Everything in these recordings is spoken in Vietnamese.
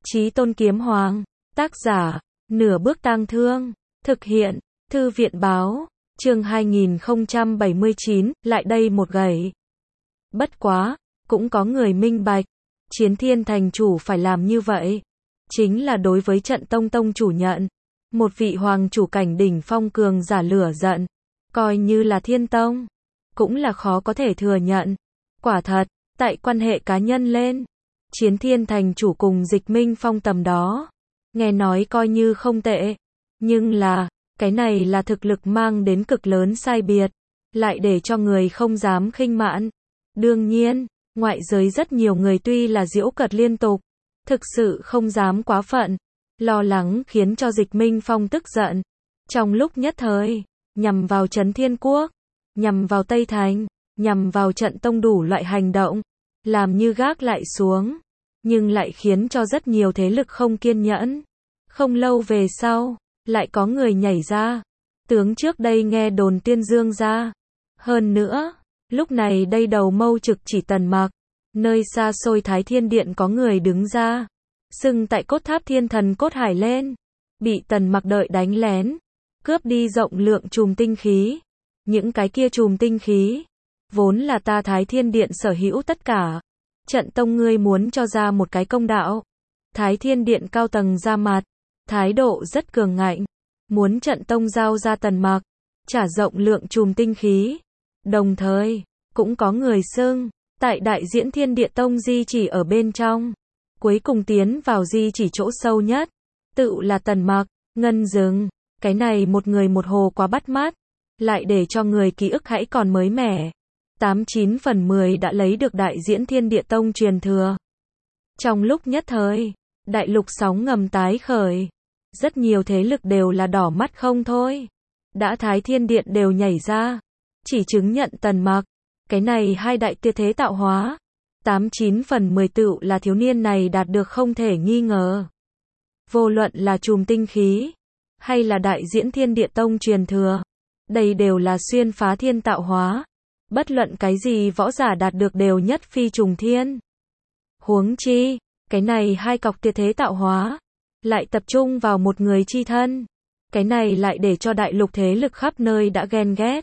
Chí Tôn Kiếm Hoàng, tác giả, Nửa Bước Tang Thương, thực hiện, Thư viện báo, chương 2079, lại đây một gậy. Bất quá, cũng có người minh bạch, Chiến Thiên thành chủ phải làm như vậy, chính là đối với trận tông tông chủ nhận, một vị hoàng chủ cảnh đỉnh phong cường giả lửa giận, coi như là Thiên Tông, cũng là khó có thể thừa nhận. Quả thật, tại quan hệ cá nhân lên, Chiến Thiên thành chủ cùng Dịch Minh Phong tầm đó, nghe nói coi như không tệ, nhưng là, cái này là thực lực mang đến cực lớn sai biệt, lại để cho người không dám khinh mạn. Đương nhiên, ngoại giới rất nhiều người tuy là giễu cợt liên tục, thực sự không dám quá phận, lo lắng khiến cho Dịch Minh Phong tức giận. Trong lúc nhất thời, nhằm vào Trấn Thiên Quốc, nhằm vào Tây Thành, nhằm vào trận tông đủ loại hành động, làm như gác lại xuống, nhưng lại khiến cho rất nhiều thế lực không kiên nhẫn. Không lâu về sau, lại có người nhảy ra, tướng trước đây nghe đồn Tiên Dương ra. Hơn nữa, lúc này đây đầu mâu trực chỉ Tần Mặc, nơi xa xôi Thái Thiên Điện có người đứng ra, xưng tại cốt tháp Thiên Thần Cốt Hải lên, bị Tần Mặc đợi đánh lén, cướp đi rộng lượng chùm tinh khí. Những cái kia chùm tinh khí, vốn là ta Thái Thiên Điện sở hữu tất cả. Trận tông ngươi muốn cho ra một cái công đạo. Thái Thiên Điện cao tầng ra mặt, thái độ rất cường ngạnh, muốn trận tông giao ra Tần Mặc, trả rộng lượng chùm tinh khí. Đồng thời, cũng có người xưng, tại đại diễn Thiên Địa Tông di chỉ ở bên trong, cuối cùng tiến vào di chỉ chỗ sâu nhất, tự là Tần Mặc, Ngân Dừng. Cái này một người một hồ quá bắt mắt, lại để cho người ký ức hãy còn mới mẻ. 89 phần 10 đã lấy được đại diễn Thiên Địa Tông truyền thừa. Trong lúc nhất thời, đại lục sóng ngầm tái khởi, rất nhiều thế lực đều là đỏ mắt không thôi. Đã Thái Thiên Điện đều nhảy ra, chỉ chứng nhận Tần Mặc, cái này hai đại tuyệt thế tạo hóa. 89 phần 10 tựu là thiếu niên này đạt được không thể nghi ngờ. Vô luận là chùm tinh khí, hay là đại diễn Thiên Địa Tông truyền thừa, đây đều là xuyên phá thiên tạo hóa. Bất luận cái gì võ giả đạt được đều nhất phi trùng thiên. Huống chi, cái này hai cọc tuyệt thế tạo hóa, lại tập trung vào một người chi thân. Cái này lại để cho đại lục thế lực khắp nơi đã ghen ghét.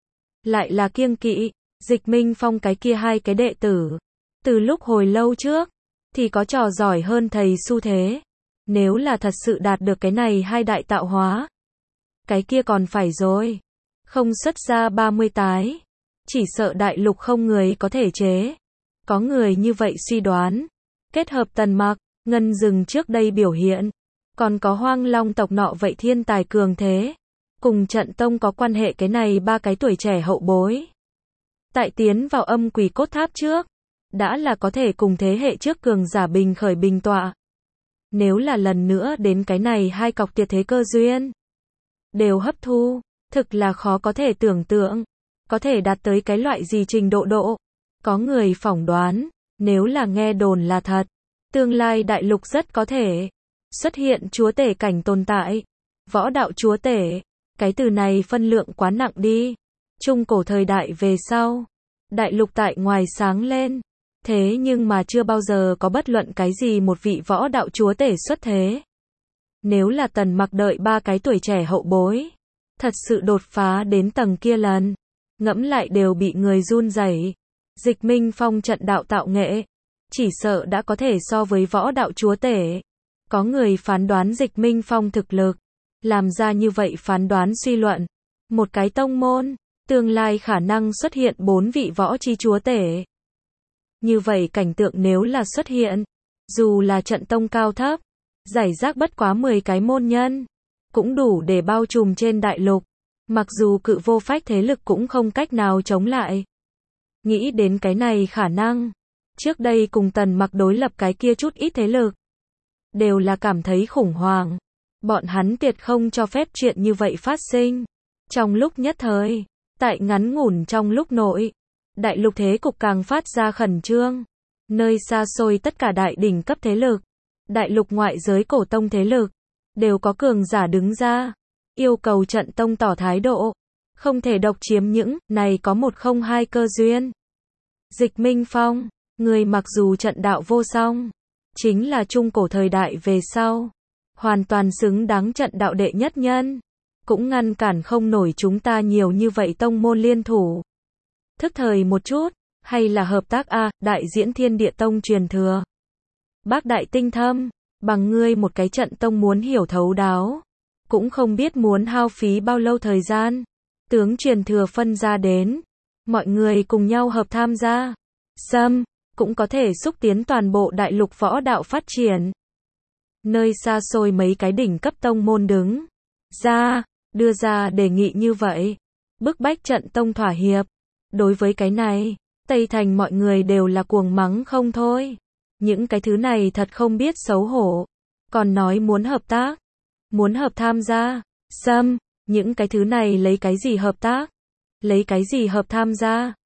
Lại là kiêng kỵ, Dịch Minh Phong cái kia hai cái đệ tử. Từ lúc hồi lâu trước, thì có trò giỏi hơn thầy xu thế. Nếu là thật sự đạt được cái này hai đại tạo hóa, cái kia còn phải rồi. Không xuất ra 30 tái. Chỉ sợ đại lục không người có thể chế. Có người như vậy suy đoán. Kết hợp Tần Mặc, Ngân Dừng trước đây biểu hiện, còn có Hoang Long tộc nọ vậy thiên tài cường thế, cùng trận tông có quan hệ cái này ba cái tuổi trẻ hậu bối. Tại tiến vào âm quỷ cốt tháp trước, đã là có thể cùng thế hệ trước cường giả bình khởi bình tọa. Nếu là lần nữa đến cái này hai cọc tuyệt thế cơ duyên, đều hấp thu, thực là khó có thể tưởng tượng. Có thể đạt tới cái loại gì trình độ. Có người phỏng đoán, nếu là nghe đồn là thật, tương lai đại lục rất có thể xuất hiện chúa tể cảnh tồn tại. Võ đạo chúa tể, cái từ này phân lượng quá nặng đi. Trung cổ thời đại về sau, đại lục tại ngoài sáng lên, thế nhưng mà chưa bao giờ có bất luận cái gì một vị võ đạo chúa tể xuất thế. Nếu là Tần Mặc đợi ba cái tuổi trẻ hậu bối, thật sự đột phá đến tầng kia lần, ngẫm lại đều bị người run rẩy. Dịch Minh Phong trận đạo tạo nghệ, chỉ sợ đã có thể so với võ đạo chúa tể. Có người phán đoán Dịch Minh Phong thực lực, làm ra như vậy phán đoán suy luận. Một cái tông môn, tương lai khả năng xuất hiện 4 vị võ chi chúa tể. Như vậy cảnh tượng nếu là xuất hiện, dù là trận tông cao thấp, giải rác bất quá 10 cái môn nhân, cũng đủ để bao trùm trên đại lục. Mặc dù cự vô phách thế lực cũng không cách nào chống lại. Nghĩ đến cái này khả năng, trước đây cùng Tần Mặc đối lập cái kia chút ít thế lực, đều là cảm thấy khủng hoảng. Bọn hắn tuyệt không cho phép chuyện như vậy phát sinh. Trong lúc nhất thời, tại ngắn ngủn trong lúc nội, đại lục thế cục càng phát ra khẩn trương. Nơi xa xôi tất cả đại đỉnh cấp thế lực, đại lục ngoại giới cổ tông thế lực, đều có cường giả đứng ra, yêu cầu trận tông tỏ thái độ, không thể độc chiếm những này có 102 cơ duyên. Dịch Minh Phong, người mặc dù trận đạo vô song, chính là trung cổ thời đại về sau. Hoàn toàn xứng đáng trận đạo đệ nhất nhân. Cũng ngăn cản không nổi chúng ta nhiều như vậy tông môn liên thủ. Thức thời một chút, hay là hợp tác a, đại diễn Thiên Địa Tông truyền thừa. Bác đại tinh thâm, bằng ngươi một cái trận tông muốn hiểu thấu đáo, cũng không biết muốn hao phí bao lâu thời gian. Tướng truyền thừa phân ra đến, mọi người cùng nhau hợp tham gia. Cũng có thể xúc tiến toàn bộ đại lục võ đạo phát triển. Nơi xa xôi mấy cái đỉnh cấp tông môn đứng ra, đưa ra đề nghị như vậy. Bức bách trận tông thỏa hiệp. Đối với cái này, Tây Thành mọi người đều là cuồng mắng không thôi. Những cái thứ này thật không biết xấu hổ. Còn nói muốn hợp tác, muốn hợp tham gia. Những cái thứ này lấy cái gì hợp tác? Lấy cái gì hợp tham gia?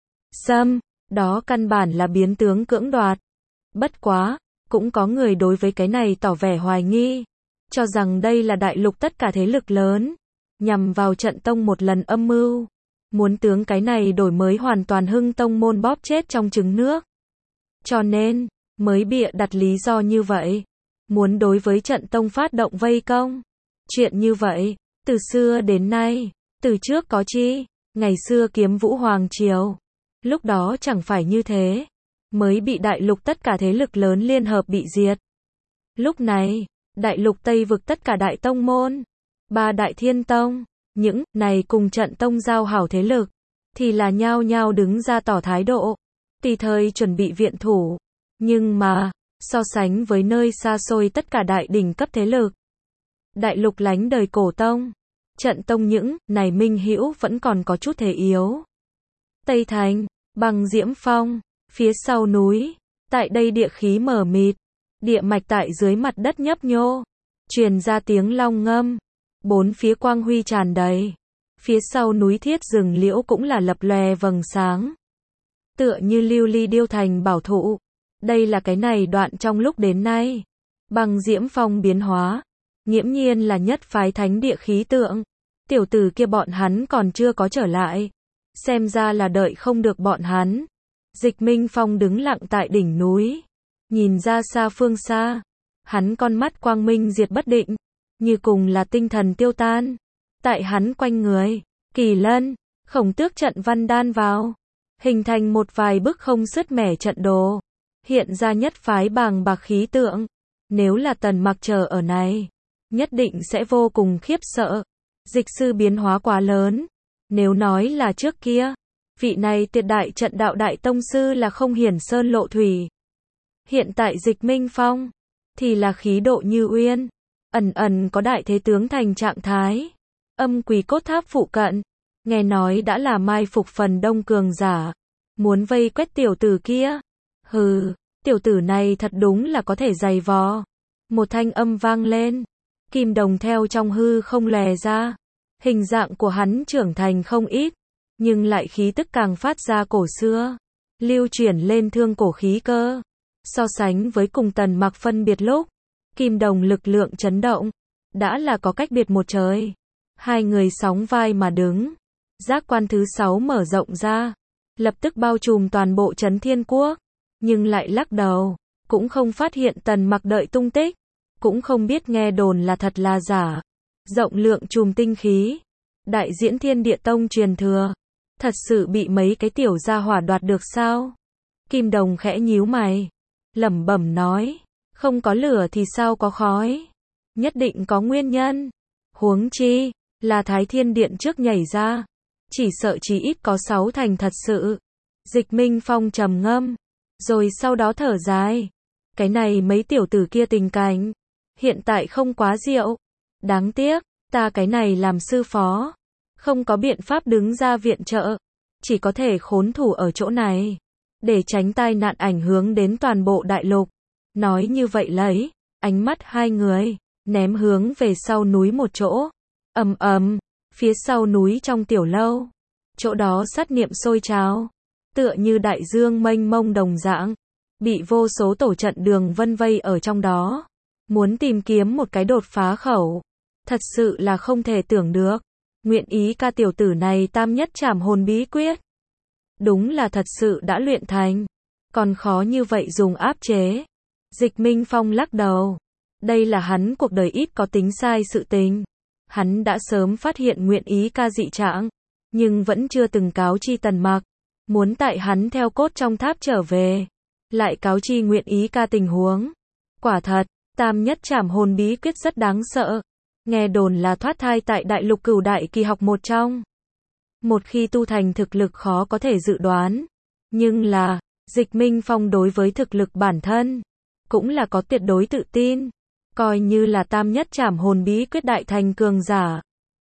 Đó căn bản là biến tướng cưỡng đoạt. Bất quá, cũng có người đối với cái này tỏ vẻ hoài nghi, cho rằng đây là đại lục tất cả thế lực lớn, nhằm vào trận tông một lần âm mưu, muốn tướng cái này đổi mới hoàn toàn hưng tông môn bóp chết trong trứng nước. Cho nên, mới bịa đặt lý do như vậy, muốn đối với trận tông phát động vây công. Chuyện như vậy, từ xưa đến nay, từ trước có chi, ngày xưa Kiếm Vũ Hoàng Triều, lúc đó chẳng phải như thế, mới bị đại lục tất cả thế lực lớn liên hợp bị diệt. Lúc này, đại lục Tây vực tất cả đại tông môn, ba đại thiên tông, những này cùng trận tông giao hảo thế lực, thì là nhao nhao đứng ra tỏ thái độ, tùy thời chuẩn bị viện thủ. Nhưng mà, so sánh với nơi xa xôi tất cả đại đỉnh cấp thế lực, đại lục lánh đời cổ tông, trận tông những này minh hữu vẫn còn có chút thế yếu. Tây Thành, Băng Diễm Phong, phía sau núi, tại đây địa khí mờ mịt, địa mạch tại dưới mặt đất nhấp nhô, truyền ra tiếng long ngâm, bốn phía quang huy tràn đầy, phía sau núi thiết rừng liễu cũng là lập lòe vầng sáng, tựa như lưu ly điêu thành bảo thụ. Đây là cái này đoạn trong lúc đến nay, Băng Diễm Phong biến hóa, nghiễm nhiên là nhất phái thánh địa khí tượng. Tiểu tử kia bọn hắn còn chưa có trở lại, xem ra là đợi không được bọn hắn. Dịch Minh Phong đứng lặng tại đỉnh núi, nhìn ra xa phương xa, hắn con mắt quang minh diệt bất định, như cùng là tinh thần tiêu tan. Tại hắn quanh người, Kỳ Lân, Khổng Tước trận văn đan vào, hình thành một vài bức không sứt mẻ trận đồ, hiện ra nhất phái bàng bạc khí tượng. Nếu là Tần Mặc chờ ở này, nhất định sẽ vô cùng khiếp sợ. Dịch sư biến hóa quá lớn. Nếu nói là trước kia, vị này tuyệt đại trận đạo đại tông sư là không hiển sơn lộ thủy. Hiện tại Dịch Minh Phong, thì là khí độ như uyên, ẩn ẩn có đại thế tướng thành trạng thái. Âm Quỷ Cốt Tháp phụ cận, nghe nói đã là mai phục phần đông cường giả, muốn vây quét tiểu tử kia. Hừ, tiểu tử này thật đúng là có thể giày vò. Một thanh âm vang lên, kim đồng theo trong hư không lè ra. Hình dạng của hắn trưởng thành không ít, nhưng lại khí tức càng phát ra cổ xưa, lưu chuyển lên thương cổ khí cơ. So sánh với cùng Tần Mặc phân biệt lúc, kim đồng lực lượng chấn động, đã là có cách biệt một trời. Hai người sóng vai mà đứng, giác quan thứ 6 mở rộng ra, lập tức bao trùm toàn bộ Trấn Thiên Quốc, nhưng lại lắc đầu, cũng không phát hiện Tần Mặc đợi tung tích, cũng không biết nghe đồn là thật là giả. Rộng lượng chùm tinh khí, đại diễn Thiên Địa Tông truyền thừa, thật sự bị mấy cái tiểu gia hỏa đoạt được sao? Kim Đồng khẽ nhíu mày, lẩm bẩm nói, không có lửa thì sao có khói, nhất định có nguyên nhân. Huống chi, là Thái Thiên Điện trước nhảy ra, chỉ sợ chỉ ít có 6 thành thật sự. Dịch Minh Phong trầm ngâm, rồi sau đó thở dài, cái này mấy tiểu tử kia tình cảnh, hiện tại không quá diệu. Đáng tiếc, ta cái này làm sư phó, không có biện pháp đứng ra viện trợ, chỉ có thể khốn thủ ở chỗ này, để tránh tai nạn ảnh hưởng đến toàn bộ đại lục. Nói như vậy lấy, ánh mắt hai người, ném hướng về sau núi một chỗ. Phía sau núi trong tiểu lâu, chỗ đó sát niệm sôi trào, tựa như đại dương mênh mông đồng dạng, bị vô số tổ trận đường vân vây ở trong đó, muốn tìm kiếm một cái đột phá khẩu. Thật sự là không thể tưởng được, nguyện ý ca tiểu tử này tam nhất trảm hồn bí quyết. Đúng là thật sự đã luyện thành, còn khó như vậy dùng áp chế. Dịch Minh Phong lắc đầu. Đây là hắn cuộc đời ít có tính sai sự tình. Hắn đã sớm phát hiện Nguyện Ý ca dị trạng, nhưng vẫn chưa từng cáo chi Tần Mặc. Muốn tại hắn theo cốt trong tháp trở về, lại cáo chi Nguyện Ý ca tình huống. Quả thật, tam nhất trảm hồn bí quyết rất đáng sợ. Nghe đồn là thoát thai tại đại lục cửu đại kỳ học một trong. Một khi tu thành thực lực khó có thể dự đoán. Nhưng là, Dịch Minh Phong đối với thực lực bản thân, cũng là có tuyệt đối tự tin. Coi như là tam nhất trảm hồn bí quyết đại thành cường giả.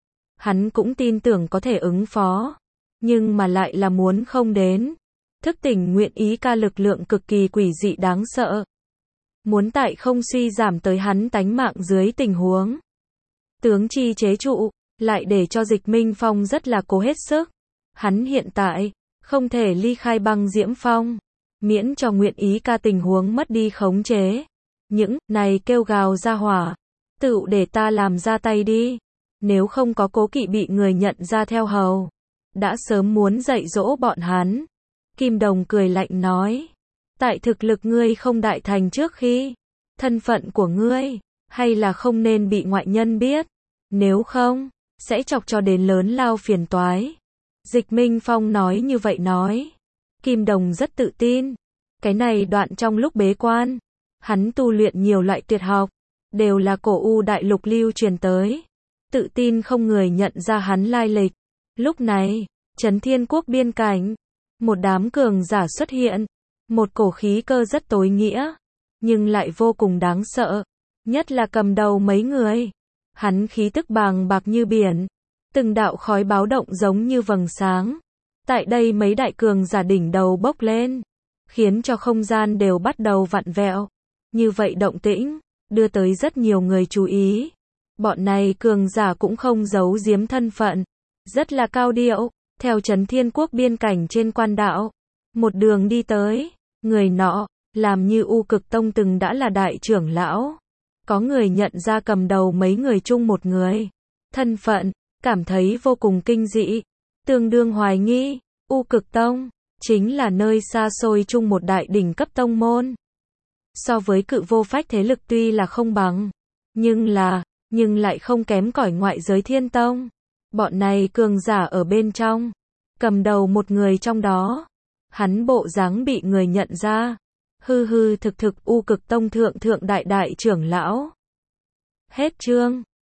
Hắn cũng tin tưởng có thể ứng phó. Nhưng mà lại là muốn không đến. Thức tỉnh Nguyện Ý ca lực lượng cực kỳ quỷ dị đáng sợ. Muốn tại không suy giảm tới hắn tánh mạng dưới tình huống. Tướng chi chế trụ, lại để cho Dịch Minh Phong rất là cố hết sức. Hắn hiện tại, không thể ly khai băng diễm phong. Miễn cho Nguyện Ý ca tình huống mất đi khống chế. Những này kêu gào ra hỏa. Tự để ta làm ra tay đi. Nếu không có cố kỵ bị người nhận ra theo hầu. Đã sớm muốn dạy dỗ bọn hắn. Kim Đồng cười lạnh nói. Tại thực lực ngươi không đại thành trước khi. Thân phận của ngươi. Hay là không nên bị ngoại nhân biết. Nếu không, sẽ chọc cho đến lớn lao phiền toái. Dịch Minh Phong nói như vậy nói. Kim Đồng rất tự tin. Cái này đoạn trong lúc bế quan. Hắn tu luyện nhiều loại tuyệt học. Đều là cổ u đại lục lưu truyền tới. Tự tin không người nhận ra hắn lai lịch. Lúc này, Trấn Thiên Quốc biên cảnh. Một đám cường giả xuất hiện. Một cổ khí cơ rất tối nghĩa. Nhưng lại vô cùng đáng sợ. Nhất là cầm đầu mấy người. Hắn khí tức bàng bạc như biển. Từng đạo khói báo động giống như vầng sáng. Tại đây mấy đại cường giả đỉnh đầu bốc lên. Khiến cho không gian đều bắt đầu vặn vẹo. Như vậy động tĩnh, đưa tới rất nhiều người chú ý. Bọn này cường giả cũng không giấu giếm thân phận. Rất là cao điệu, theo Trấn Thiên Quốc biên cảnh trên quan đạo. Một đường đi tới, người nọ, làm như U Cực Tông từng đã là đại trưởng lão. Có người nhận ra cầm đầu mấy người chung một người. Thân phận, cảm thấy vô cùng kinh dị. Tương đương hoài nghi, U Cực Tông, chính là nơi xa xôi chung một đại đỉnh cấp tông môn. So với Cự Vô Phách thế lực tuy là không bằng, nhưng lại không kém cỏi ngoại giới Thiên Tông. Bọn này cường giả ở bên trong, cầm đầu một người trong đó, hắn bộ dáng bị người nhận ra. Hư hư thực thực U Cực Tông thượng đại đại trưởng lão. Hết chương.